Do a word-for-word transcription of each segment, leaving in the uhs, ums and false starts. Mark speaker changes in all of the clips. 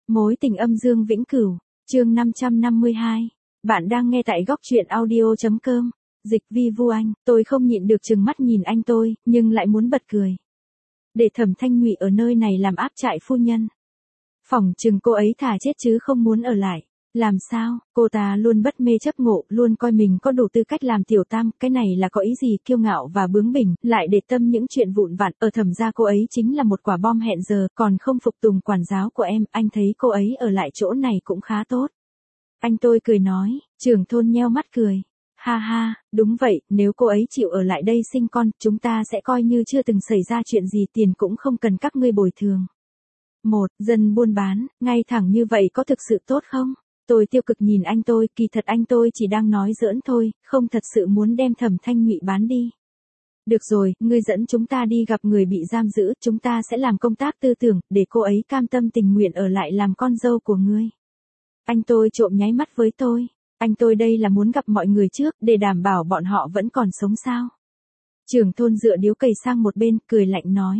Speaker 1: Mối tình âm dương vĩnh cửu, chương năm trăm năm mươi hai. Bạn đang nghe tại góc truyện audio.com. Dịch Vi Vu Anh, tôi không nhịn được trừng mắt nhìn anh tôi, nhưng lại muốn bật cười. Để Thẩm Thanh Ngụy ở nơi này làm áp trại phu nhân. Phỏng chừng cô ấy thà chết chứ không muốn ở lại. Làm sao, cô ta luôn bất mê chấp ngộ, luôn coi mình có đủ tư cách làm tiểu tam, cái này là có ý gì, kiêu ngạo và bướng bỉnh, lại để tâm những chuyện vụn vặt, ở Thẩm gia cô ấy chính là một quả bom hẹn giờ, còn không phục tùng quản giáo của em, anh thấy cô ấy ở lại chỗ này cũng khá tốt. Anh tôi cười nói, trưởng thôn nheo mắt cười. Ha ha, đúng vậy, nếu cô ấy chịu ở lại đây sinh con, chúng ta sẽ coi như chưa từng xảy ra chuyện gì, tiền cũng không cần các ngươi bồi thường. Một, dân buôn bán, ngay thẳng như vậy có thực sự tốt không? Tôi tiêu cực nhìn anh tôi, kỳ thật anh tôi chỉ đang nói giỡn thôi, không thật sự muốn đem Thẩm Thanh Ngụy bán đi. Được rồi, ngươi dẫn chúng ta đi gặp người bị giam giữ, chúng ta sẽ làm công tác tư tưởng, để cô ấy cam tâm tình nguyện ở lại làm con dâu của ngươi. Anh tôi trộm nháy mắt với tôi, anh tôi đây là muốn gặp mọi người trước, để đảm bảo bọn họ vẫn còn sống sao. Trưởng thôn dựa điếu cày sang một bên, cười lạnh nói.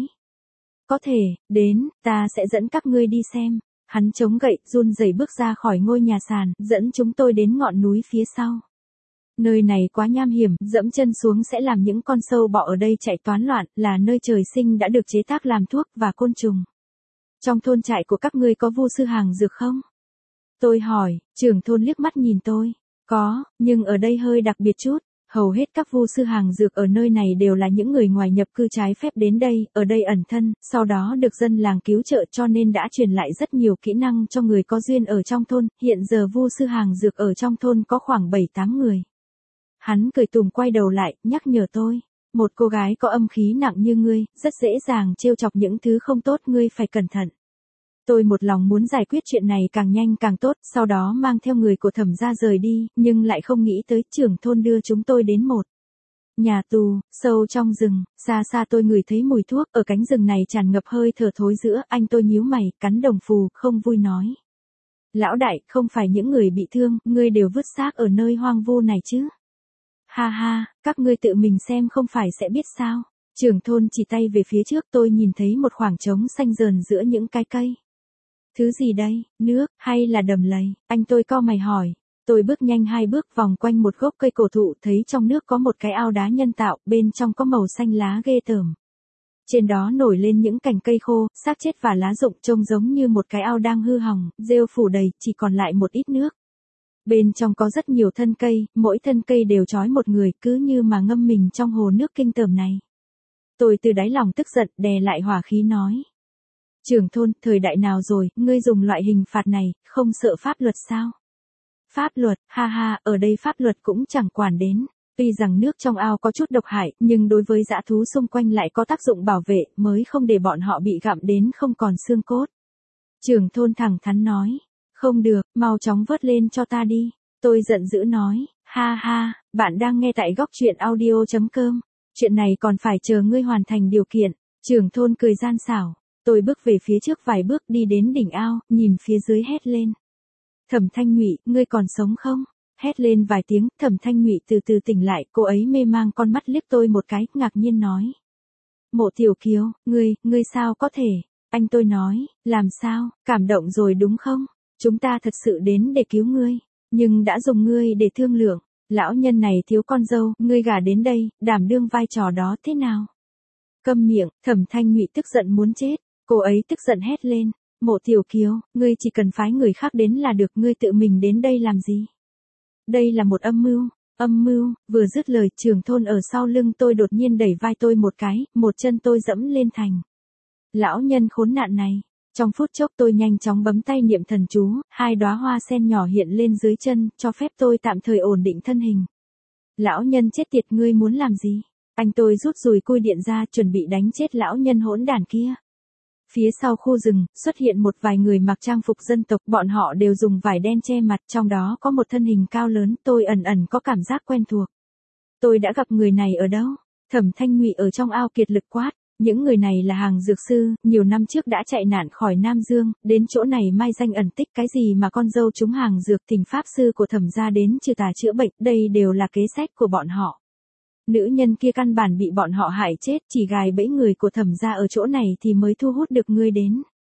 Speaker 1: Có thể, đến, ta sẽ dẫn các ngươi đi xem. Hắn chống gậy, run rẩy bước ra khỏi ngôi nhà sàn, dẫn chúng tôi đến ngọn núi phía sau. Nơi này quá nham hiểm, dẫm chân xuống sẽ làm những con sâu bọ ở đây chạy toán loạn, là nơi trời sinh đã được chế tác làm thuốc và côn trùng. Trong thôn trại của các ngươi có vu sư hàng dược không? Tôi hỏi, trưởng thôn liếc mắt nhìn tôi. Có, nhưng ở đây hơi đặc biệt chút. Hầu hết các vu sư hàng dược ở nơi này đều là những người ngoài nhập cư trái phép đến đây, ở đây ẩn thân, sau đó được dân làng cứu trợ cho nên đã truyền lại rất nhiều kỹ năng cho người có duyên ở trong thôn, hiện giờ vu sư hàng dược ở trong thôn có khoảng bảy tám người. Hắn cười tủm quay đầu lại, nhắc nhở tôi, một cô gái có âm khí nặng như ngươi, rất dễ dàng trêu chọc những thứ không tốt, ngươi phải cẩn thận. Tôi một lòng muốn giải quyết chuyện này càng nhanh càng tốt, sau đó mang theo người của Thẩm gia rời đi, nhưng lại không nghĩ tới trưởng thôn đưa chúng tôi đến một nhà tù, sâu trong rừng, xa xa tôi ngửi thấy mùi thuốc, ở cánh rừng này tràn ngập hơi thở thối rữa, anh tôi nhíu mày, cắn đồng phù, không vui nói. Lão đại, không phải những người bị thương, ngươi đều vứt xác ở nơi hoang vu này chứ. Ha ha, các ngươi tự mình xem không phải sẽ biết sao. Trưởng thôn chỉ tay về phía trước, tôi nhìn thấy một khoảng trống xanh rờn giữa những cái cây. Thứ gì đây, nước, hay là đầm lầy? Anh tôi cau mày hỏi. Tôi bước nhanh hai bước vòng quanh một gốc cây cổ thụ, thấy trong nước có một cái ao đá nhân tạo, bên trong có màu xanh lá ghê tởm. Trên đó nổi lên những cành cây khô, xác chết và lá rụng, trông giống như một cái ao đang hư hỏng, rêu phủ đầy, chỉ còn lại một ít nước. Bên trong có rất nhiều thân cây, mỗi thân cây đều trói một người, cứ như mà ngâm mình trong hồ nước kinh tởm này. Tôi từ đáy lòng tức giận, đè lại hỏa khí nói. Trưởng thôn, thời đại nào rồi, ngươi dùng loại hình phạt này, không sợ pháp luật sao? Pháp luật, ha ha, ở đây pháp luật cũng chẳng quản đến. Tuy rằng nước trong ao có chút độc hại, nhưng đối với dã thú xung quanh lại có tác dụng bảo vệ, mới không để bọn họ bị gặm đến không còn xương cốt. Trưởng thôn thẳng thắn nói. Không được, mau chóng vớt lên cho ta đi. Tôi giận dữ nói. Ha ha, bạn đang nghe tại góc truyện audio.com. Chuyện này còn phải chờ ngươi hoàn thành điều kiện. Trưởng thôn cười gian xảo. Tôi bước về phía trước vài bước đi đến đỉnh ao, nhìn phía dưới hét lên. Thẩm Thanh Ngụy, ngươi còn sống không? Hét lên vài tiếng, Thẩm Thanh Ngụy từ từ tỉnh lại, cô ấy mê mang con mắt liếc tôi một cái, ngạc nhiên nói. Mộ Tiểu Kiều, ngươi, ngươi sao có thể? Anh tôi nói, làm sao, cảm động rồi đúng không? Chúng ta thật sự đến để cứu ngươi, nhưng đã dùng ngươi để thương lượng. Lão nhân này thiếu con dâu, ngươi gả đến đây, đảm đương vai trò đó thế nào? Câm miệng, Thẩm Thanh Ngụy tức giận muốn chết. Cô ấy tức giận hét lên, Mộ Tiểu Kiều, ngươi chỉ cần phái người khác đến là được, ngươi tự mình đến đây làm gì? Đây là một âm mưu, âm mưu, vừa dứt lời, trưởng thôn ở sau lưng tôi đột nhiên đẩy vai tôi một cái, một chân tôi dẫm lên thành. Lão nhân khốn nạn này, trong phút chốc tôi nhanh chóng bấm tay niệm thần chú, hai đóa hoa sen nhỏ hiện lên dưới chân, cho phép tôi tạm thời ổn định thân hình. Lão nhân chết tiệt, ngươi muốn làm gì? Anh tôi rút dùi cui điện ra, chuẩn bị đánh chết lão nhân hỗn đản kia. Phía sau khu rừng, xuất hiện một vài người mặc trang phục dân tộc, bọn họ đều dùng vải đen che mặt, trong đó có một thân hình cao lớn, tôi ẩn ẩn có cảm giác quen thuộc. Tôi đã gặp người này ở đâu? Thẩm Thanh Ngụy ở trong ao kiệt lực quát, những người này là hàng dược sư, nhiều năm trước đã chạy nạn khỏi Nam Dương, đến chỗ này mai danh ẩn tích, cái gì mà con dâu chúng hàng dược, thỉnh pháp sư của Thẩm gia đến trừ tà chữa bệnh, đây đều là kế sách của bọn họ. Nữ nhân kia căn bản bị bọn họ hại chết, chỉ gài bẫy người của Thẩm gia ở chỗ này thì mới thu hút được ngươi đến.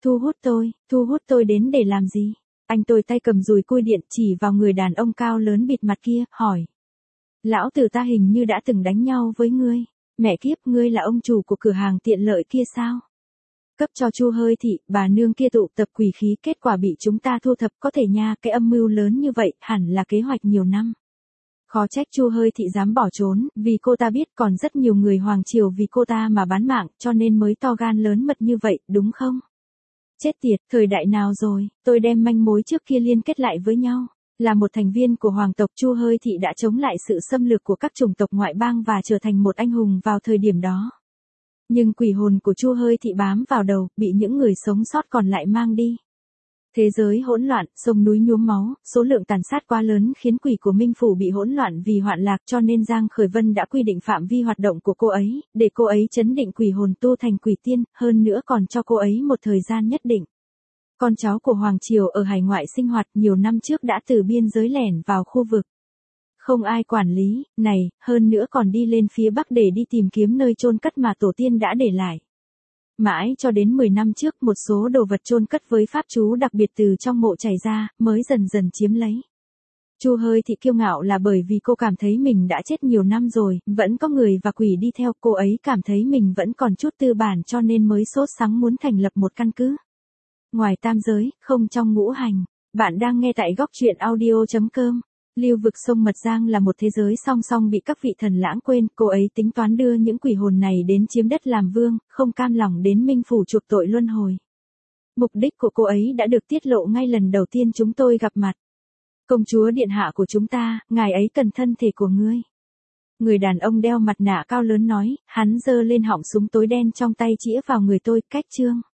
Speaker 1: Thu hút tôi, thu hút tôi đến để làm gì? Anh tôi tay cầm dùi cui điện chỉ vào người đàn ông cao lớn bịt mặt kia, hỏi. Lão tử ta hình như đã từng đánh nhau với ngươi. Mẹ kiếp, ngươi là ông chủ của cửa hàng tiện lợi kia sao? Cấp cho Chu Hơi Thị, bà nương kia tụ tập quỷ khí, kết quả bị chúng ta thu thập, có thể nha, cái âm mưu lớn như vậy, hẳn là kế hoạch nhiều năm. Khó trách Chu Hơi Thị dám bỏ trốn, vì cô ta biết còn rất nhiều người hoàng triều vì cô ta mà bán mạng, cho nên mới to gan lớn mật như vậy, đúng không? Chết tiệt, thời đại nào rồi, tôi đem manh mối trước kia liên kết lại với nhau. Là một thành viên của hoàng tộc, Chu Hơi Thị đã chống lại sự xâm lược của các chủng tộc ngoại bang và trở thành một anh hùng vào thời điểm đó. Nhưng quỷ hồn của Chu Hơi Thị bám vào đầu, bị những người sống sót còn lại mang đi. Thế giới hỗn loạn, sông núi nhuốm máu, số lượng tàn sát quá lớn khiến quỷ của Minh Phủ bị hỗn loạn vì hoạn lạc, cho nên Giang Khởi Vân đã quy định phạm vi hoạt động của cô ấy, để cô ấy trấn định quỷ hồn tu thành quỷ tiên, hơn nữa còn cho cô ấy một thời gian nhất định. Con cháu của Hoàng Triều ở hải ngoại sinh hoạt nhiều năm trước đã từ biên giới lẻn vào khu vực. Không ai quản lý, này, hơn nữa còn đi lên phía Bắc để đi tìm kiếm nơi chôn cất mà tổ tiên đã để lại. Mãi cho đến mười năm trước một số đồ vật chôn cất với pháp chú đặc biệt từ trong mộ chảy ra, mới dần dần chiếm lấy. Chu Hơi Thị kiêu ngạo là bởi vì cô cảm thấy mình đã chết nhiều năm rồi, vẫn có người và quỷ đi theo, cô ấy cảm thấy mình vẫn còn chút tư bản cho nên mới sốt sắng muốn thành lập một căn cứ. Ngoài tam giới, không trong ngũ hành. Bạn đang nghe tại góc truyện audio chấm com. Lưu vực sông Mật Giang là một thế giới song song bị các vị thần lãng quên, cô ấy tính toán đưa những quỷ hồn này đến chiếm đất làm vương, không cam lòng đến Minh Phủ chuộc tội luân hồi. Mục đích của cô ấy đã được tiết lộ ngay lần đầu tiên chúng tôi gặp mặt. Công chúa điện hạ của chúng ta, ngài ấy cần thân thể của ngươi. Người đàn ông đeo mặt nạ cao lớn nói, hắn giơ lên họng súng tối đen trong tay chĩa vào người tôi, cách chương.